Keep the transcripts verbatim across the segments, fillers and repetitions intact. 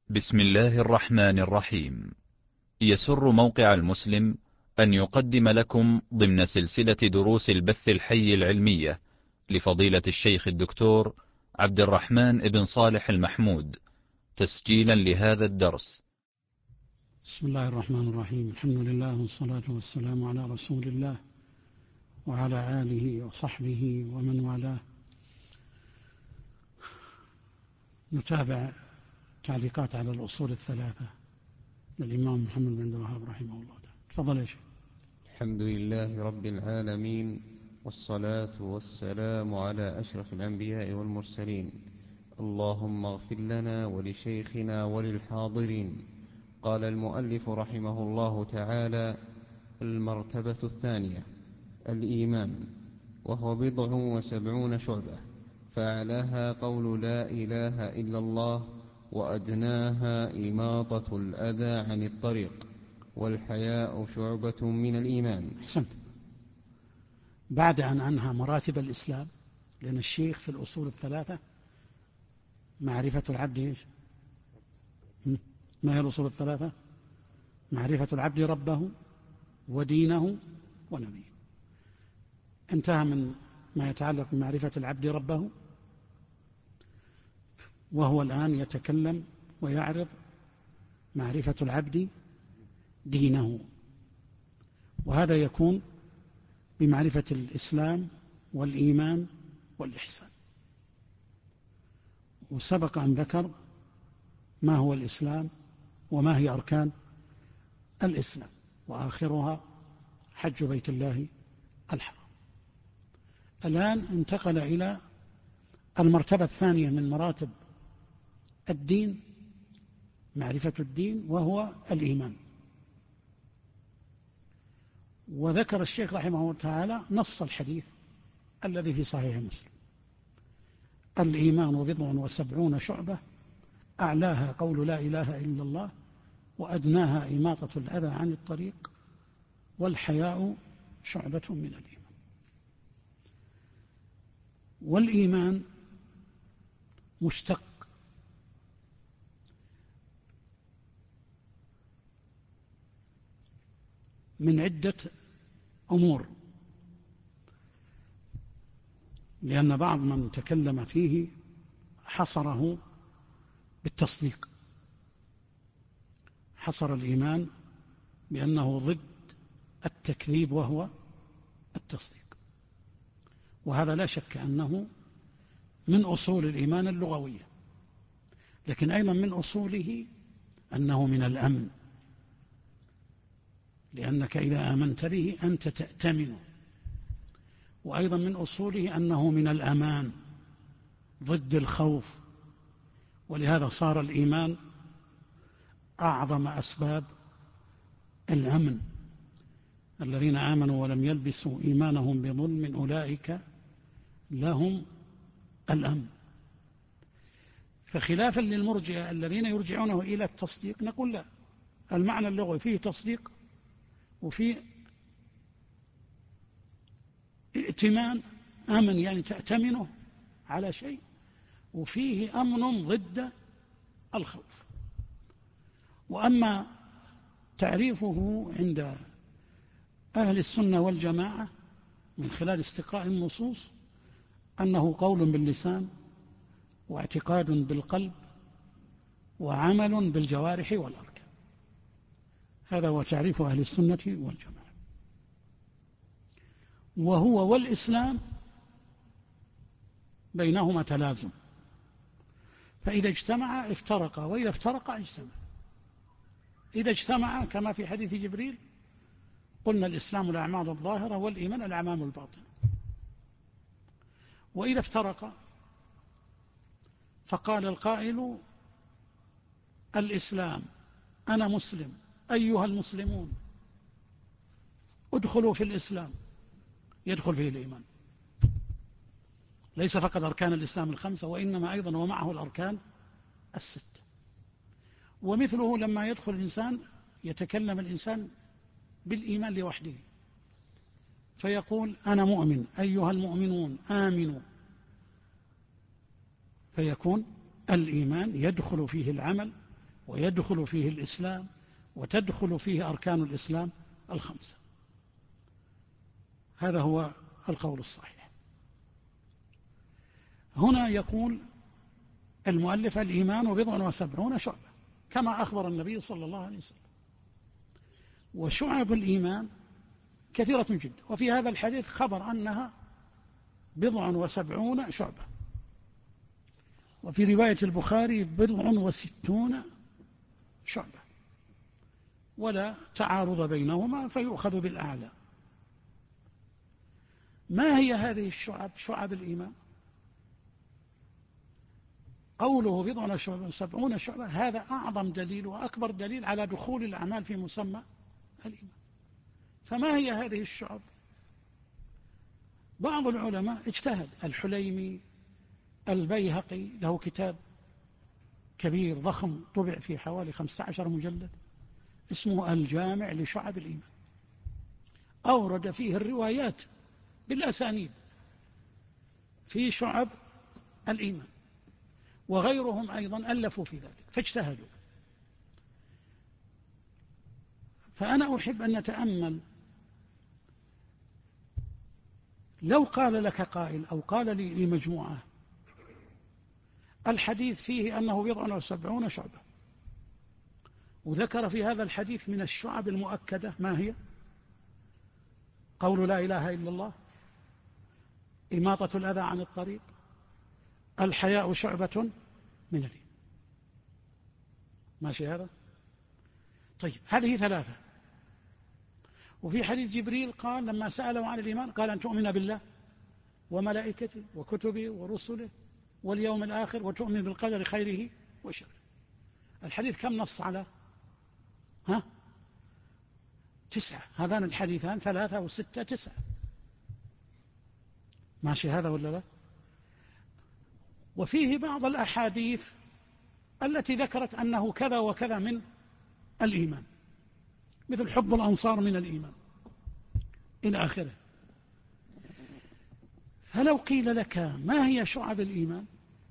بسم الله الرحمن الرحيم. يسر موقع المسلم أن يقدم لكم ضمن سلسلة دروس البث الحي العلمية لفضيلة الشيخ الدكتور عبد الرحمن بن صالح المحمود تسجيلا لهذا الدرس. بسم الله الرحمن الرحيم. الحمد لله والصلاة والسلام على رسول الله وعلى آله وصحبه ومن والاه. نتابع تعليقات على الأصول الثلاثة للإمام محمد بن عبد الوهاب رحمه الله. تفضل يا شيخ. الحمد لله رب العالمين، والصلاة والسلام على أشرف الأنبياء والمرسلين. اللهم اغفر لنا ولشيخنا وللحاضرين. قال المؤلف رحمه الله تعالى: المرتبة الثانية الإيمان، وهو بضع وسبعون شعبة، فأعلاها قول لا إله إلا الله، وأدناها إماطة الأذى عن الطريق، والحياء شعبة من الإيمان. أحسنت. بعد أن أنهى مراتب الإسلام، لأن الشيخ في الأصول الثلاثة معرفة العبد إيش؟ ما هي الأصول الثلاثة؟ معرفة العبد ربه ودينه ونبيه. انتهى من ما يتعلق بمعرفة العبد ربه، وهو الآن يتكلم ويعرض معرفة العبد دينه، وهذا يكون بمعرفة الإسلام والإيمان والإحسان. وسبق أن ذكر ما هو الإسلام وما هي أركان الإسلام، وآخرها حج بيت الله الحرام. الآن انتقل إلى المرتبة الثانية من مراتب الدين، معرفة الدين، وهو الإيمان. وذكر الشيخ رحمه الله تعالى نص الحديث الذي في صحيح مسلم: الإيمان بضع وسبعون شعبة، أعلاها قول لا إله إلا الله، وأدناها إماطة الأذى عن الطريق، والحياء شعبة من الإيمان. والإيمان مشتق من عدة أمور، لأن بعض من تكلم فيه حصره بالتصديق، حصر الإيمان بأنه ضد التكذيب وهو التصديق، وهذا لا شك أنه من أصول الإيمان اللغوية، لكن أيضا من أصوله أنه من الأمن، لأنك إذا آمنت به أنت تأتمن. وأيضا من أصوله أنه من الأمان ضد الخوف، ولهذا صار الإيمان أعظم أسباب الأمن. الذين آمنوا ولم يلبسوا إيمانهم بظلم أولئك لهم الأمن. فخلافا للمرجئة الذين يرجعونه إلى التصديق، نقول لا، المعنى اللغوي فيه تصديق وفيه ائتمان، أمن يعني تأتمنه على شيء، وفيه أمن ضد الخوف. وأما تعريفه عند أهل السنة والجماعة من خلال استقراء النصوص أنه قول باللسان، واعتقاد بالقلب، وعمل بالجوارح والأركان. هذا هو تعريف أهل السنة والجماعة. وهو والإسلام بينهما تلازم، فإذا اجتمع افترقا، وإذا افترقا اجتمع. إذا اجتمع كما في حديث جبريل قلنا الإسلام الأعمال الظاهرة والإيمان الأعمال الباطنة. وإذا افترقا فقال القائل الإسلام أنا مسلم أيها المسلمون ادخلوا في الإسلام، يدخل فيه الإيمان، ليس فقط أركان الإسلام الخمسة، وإنما أيضا ومعه الأركان الستة. ومثله لما يدخل الإنسان يتكلم الإنسان بالإيمان لوحده، فيقول أنا مؤمن أيها المؤمنون آمنوا، فيكون الإيمان يدخل فيه العمل ويدخل فيه الإسلام وتدخل فيه أركان الإسلام الخمسة. هذا هو القول الصحيح. هنا يقول المؤلف الإيمان بضع وسبعون شعبة كما أخبر النبي صلى الله عليه وسلم، وشعب الإيمان كثيرة جدا، وفي هذا الحديث خبر أنها بضع وسبعون شعبة، وفي رواية البخاري بضع وستون شعبة، ولا تعارض بينهما فيؤخذ بالأعلى. ما هي هذه الشعب؟ شعب الإيمان. قوله بضع وسبعون شعبة هذا أعظم دليل وأكبر دليل على دخول الأعمال في مسمى الإيمان. فما هي هذه الشعب؟ بعض العلماء اجتهد، الحليمي، البيهقي له كتاب كبير ضخم طبع في حوالي خمسة عشر مجلد اسمه الجامع لشعب الإيمان، أورد فيه الروايات بالأسانيد في شعب الإيمان، وغيرهم أيضا ألفوا في ذلك فاجتهدوا. فأنا أحب أن نتأمل، لو قال لك قائل أو قال لي لمجموعة الحديث فيه أنه بضع وسبعون شعبة، وذكر في هذا الحديث من الشعب المؤكدة ما هي؟ قول لا إله إلا الله، إماطة الأذى عن الطريق، الحياء شعبة من الإيمان. ماشي هذا؟ طيب هذه ثلاثة. وفي حديث جبريل قال لما سألوا عن الإيمان قال أن تؤمن بالله وملائكته وكتبه ورسله واليوم الآخر وتؤمن بالقدر خيره وشره. الحديث كم نص على؟ ها؟ تسعة. هذان الحديثان ثلاثة وستة تسعة. ماشي هذا ولا لا؟ وفيه بعض الأحاديث التي ذكرت أنه كذا وكذا من الإيمان، مثل حب الأنصار من الإيمان إلى آخره. فلو قيل لك ما هي شعب الإيمان؟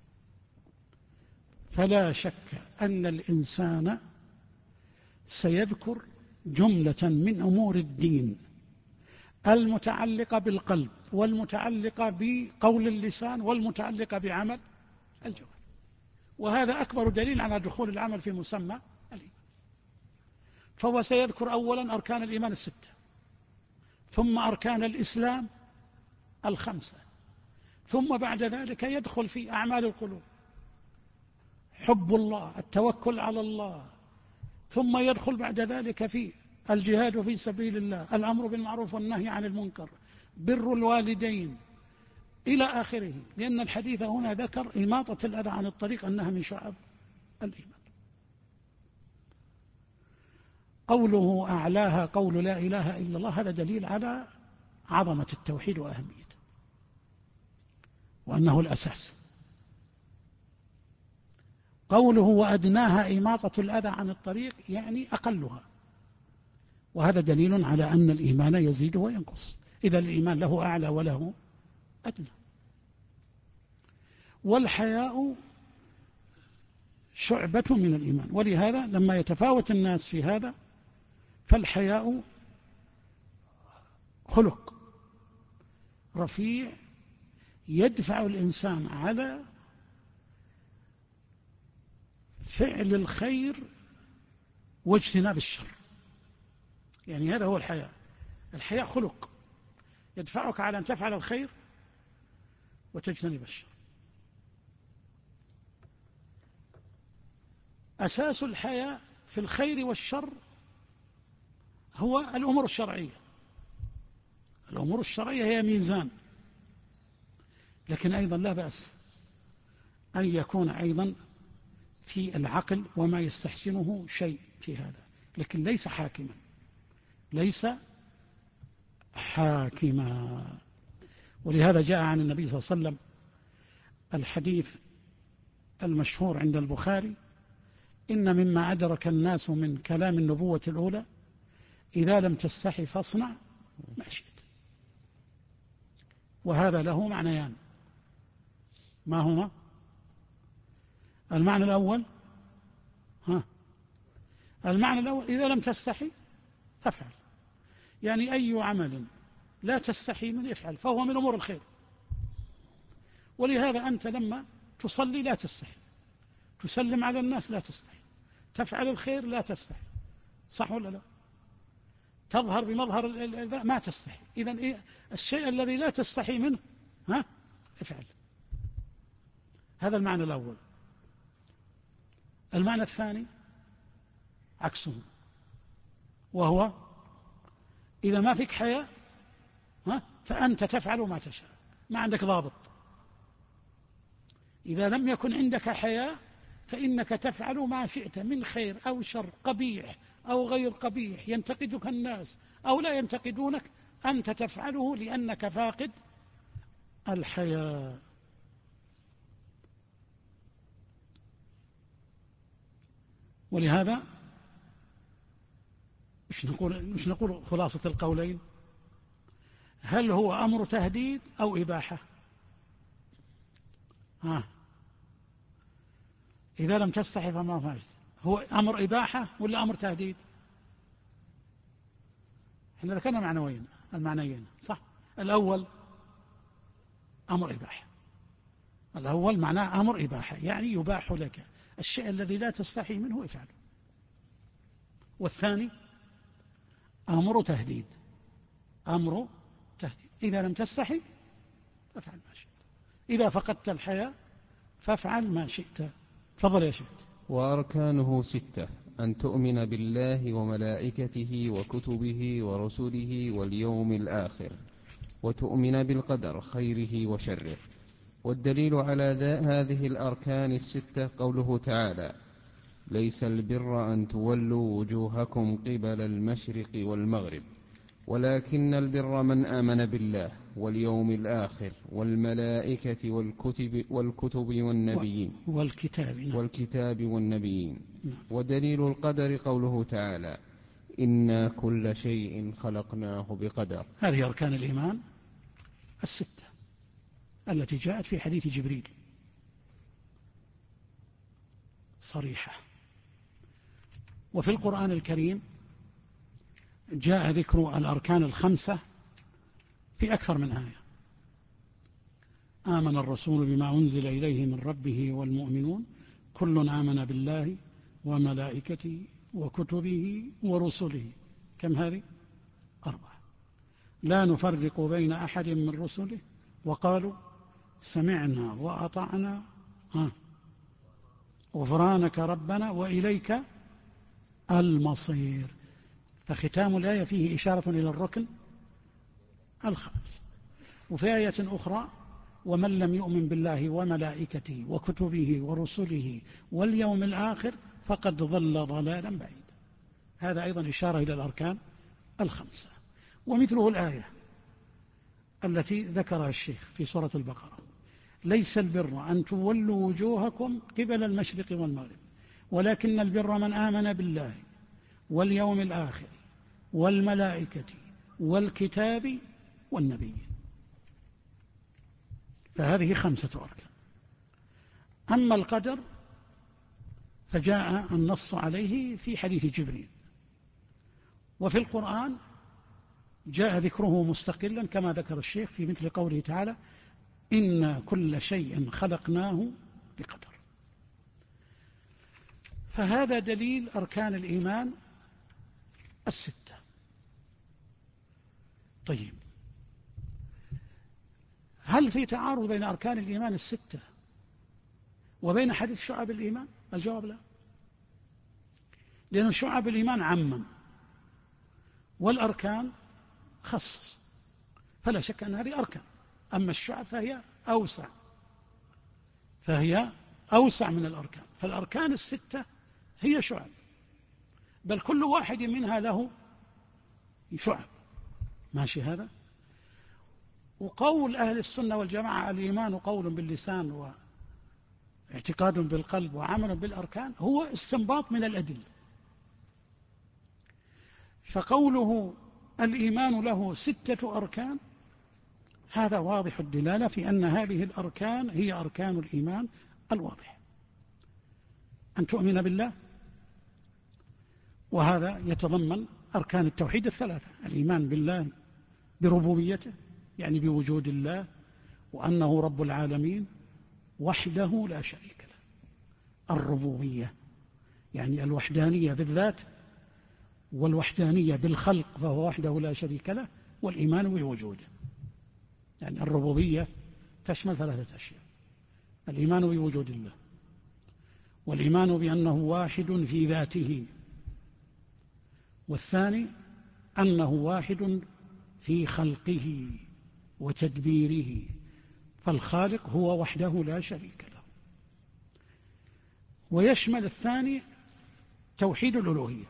فلا شك أن الإنسان سيذكر جملة من أمور الدين المتعلقة بالقلب والمتعلقة بقول اللسان والمتعلقة بعمل الجوارح، وهذا أكبر دليل على دخول العمل في مسمى الإيمان. فهو سيذكر أولا أركان الإيمان الستة، ثم أركان الإسلام الخمسة، ثم بعد ذلك يدخل في أعمال القلوب، حب الله، التوكل على الله، ثم يدخل بعد ذلك في الجهاد في سبيل الله، الأمر بالمعروف والنهي عن المنكر، بر الوالدين إلى آخره، لأن الحديث هنا ذكر إماطة الأذى عن الطريق أنها من شعب الإيمان. قوله أعلاها قول لا إله إلا الله هذا دليل على عظمة التوحيد وأهميته وأنه الأساس. قوله وأدناها إماطة الأذى عن الطريق يعني أقلها، وهذا دليل على أن الإيمان يزيد وينقص، إذا الإيمان له أعلى وله أدنى. والحياء شعبة من الإيمان، ولهذا لما يتفاوت الناس في هذا فالحياء خلق رفيع يدفع الإنسان على فعل الخير واجتناب الشر، يعني هذا هو الحياء. الحياء خلق يدفعك على أن تفعل الخير وتجتنب الشر. أساس الحياء في الخير والشر هو الأمور الشرعية. الأمور الشرعية هي ميزان، لكن أيضا لا بأس أن يكون أيضا في العقل وما يستحسنه شيء في هذا، لكن ليس حاكما، ليس حاكما. ولهذا جاء عن النبي صلى الله عليه وسلم الحديث المشهور عند البخاري: إن مما أدرك الناس من كلام النبوة الأولى إذا لم تستحي فاصنع ما شئت. وهذا له معنيان، ما هما؟ المعنى الأول ها المعنى الأول إذا لم تستحي فافعل، يعني أي عمل لا تستحي من افعل فهو من أمور الخير. ولهذا أنت لما تصلي لا تستحي، تسلم على الناس لا تستحي، تفعل الخير لا تستحي، صح ولا لا؟ تظهر بمظهر ما تستحي. إذن إيه الشيء الذي لا تستحي منه ها افعل. هذا المعنى الأول. المعنى الثاني عكسه، وهو إذا ما فيك حياء ها فأنت تفعل ما تشاء، ما عندك ضابط. إذا لم يكن عندك حياء فإنك تفعل ما شئت من خير أو شر، قبيح أو غير قبيح، ينتقدك الناس أو لا ينتقدونك، أنت تفعله لأنك فاقد الحياء. ولهذا مش نقول, مش نقول خلاصة القولين، هل هو أمر تهديد أو إباحة؟ ها إذا لم تستحي فما فعلت، هو أمر إباحة ولا أمر تهديد؟ احنا ذكرنا معنوين، المعنيين صح. الأول أمر إباحة، الأول معناه أمر إباحة، يعني يباح لك الشيء الذي لا تستحي منه افعله. والثاني أمر تهديد، أمر تهديد، إذا لم تستحي فافعل ما شئت، إذا فقدت الحياة فافعل ما شئت. تفضل يا شيخ. وأركانه ستة: أن تؤمن بالله وملائكته وكتبه ورسله واليوم الآخر، وتؤمن بالقدر خيره وشره. والدليل على هذه الأركان الستة قوله تعالى: ليس البر أن تولوا وجوهكم قبل المشرق والمغرب، ولكن البر من آمن بالله واليوم الآخر والملائكة والكتب, والكتب والنبيين والكتاب, والكتاب والنبيين. ودليل القدر قوله تعالى: إنا كل شيء خلقناه بقدر. هذه أركان الإيمان الستة التي جاءت في حديث جبريل صريحة. وفي القرآن الكريم جاء ذكر الأركان الخمسة في أكثر من آية: آمن الرسول بما أنزل إليه من ربه والمؤمنون كل آمن بالله وملائكته وكتبه ورسله. كم هذه؟ أربعة. لا نفرق بين أحد من رسله وقالوا سمعنا وأطعنا غفرانك ربنا وإليك المصير. فختام الآية فيه إشارة إلى الركن الخامس. وفي آية أخرى: ومن لم يؤمن بالله وملائكته وكتبه ورسله واليوم الآخر فقد ضل ضلالا بعيدا. هذا أيضا إشارة إلى الأركان الخمسة. ومثله الآية التي ذكرها الشيخ في سورة البقرة: ليس البر أن تولوا وجوهكم قبل المشرق والمغرب ولكن البر من آمن بالله واليوم الآخر والملائكة والكتاب والنبيين. فهذه خمسة أركان. أما القدر فجاء النص عليه في حديث جبريل، وفي القرآن جاء ذكره مستقلا كما ذكر الشيخ في مثل قوله تعالى: إن كل شيء خلقناه بقدر. فهذا دليل أركان الإيمان الستة. طيب، هل في تعارض بين أركان الإيمان الستة وبين حديث شعب الإيمان؟ الجواب لا، لأن شعب الإيمان عمم والأركان خصص، فلا شك أن هذه أركان. أما الشعب فهي أوسع، فهي أوسع من الأركان. فالأركان الستة هي شعب، بل كل واحد منها له شعب. ماشي هذا؟ وقول أهل السنة والجماعة الإيمان قول باللسان واعتقاد بالقلب وعمل بالأركان هو استنباط من الأدلة. فقوله الإيمان له ستة أركان هذا واضح الدلالة في أن هذه الأركان هي أركان الإيمان الواضح: أن تؤمن بالله وهذا يتضمن أركان التوحيد الثلاثة: الإيمان بالله بربوبيته، يعني بوجود الله وأنه رب العالمين وحده لا شريك له. الربوبية يعني الوحدانية بالذات، والوحدانية بالخلق فهو وحده لا شريك له، والإيمان بوجوده. يعني الربوبية تشمل ثلاثة أشياء: الإيمان بوجود الله، والإيمان بأنه واحد في ذاته، والثاني أنه واحد في خلقه وتدبيره، فالخالق هو وحده لا شريك له. ويشمل الثاني توحيد الألوهية،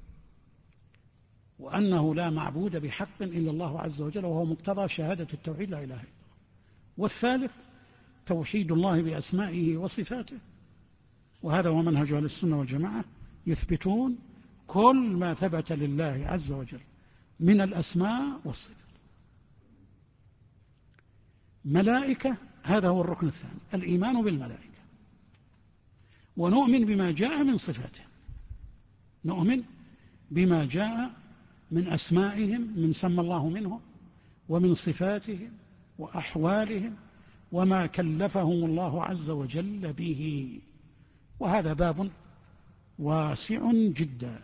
وأنه لا معبود بحق إلا الله عز وجل، وهو مقتضى شهادة التوحيد لا إله إلا الله. والثالث توحيد الله بأسمائه وصفاته، وهذا هو منهج أهل السنة والجماعة، يثبتون كل ما ثبت لله عز وجل من الأسماء والصفات. ملائكة، هذا هو الركن الثاني، الإيمان بالملائكة، ونؤمن بما جاء من صفاته، نؤمن بما جاء من أسمائهم، من سمى الله منهم، ومن صفاتهم وأحوالهم، وما كلفهم الله عز وجل به. وهذا باب واسع جدا.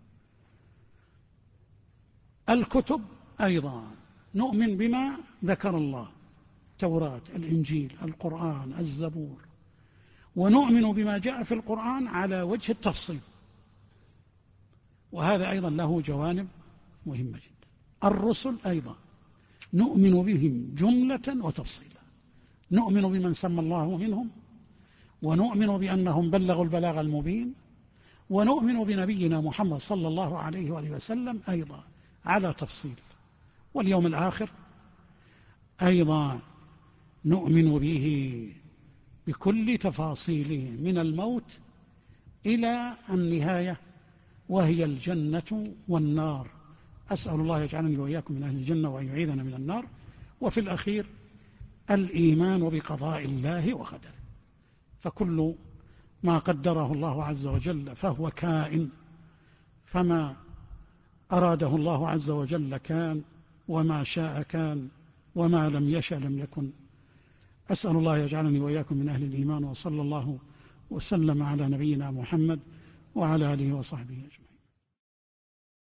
الكتب أيضا نؤمن بما ذكر الله: التوراة، الإنجيل، القرآن، الزبور، ونؤمن بما جاء في القرآن على وجه التفصيل، وهذا أيضا له جوانب مهمة جدا. الرسل أيضا نؤمن بهم جملة وتفصيلا، نؤمن بمن سمى الله منهم، ونؤمن بأنهم بلغوا البلاغ المبين، ونؤمن بنبينا محمد صلى الله عليه وآله وسلم أيضا على تفصيل. واليوم الآخر أيضا نؤمن به بكل تفاصيله، من الموت إلى النهاية وهي الجنة والنار. أسأل الله يجعلني وإياكم من أهل الجنة وأن يعيذنا من النار. وفي الأخير الإيمان بقضاء الله وقدره، فكل ما قدره الله عز وجل فهو كائن، فما أراده الله عز وجل كان، وما شاء كان، وما لم يشأ لم يكن. أسأل الله يجعلني وإياكم من أهل الإيمان، وصلى الله وسلم على نبينا محمد وعلى آله وصحبه أجمعين.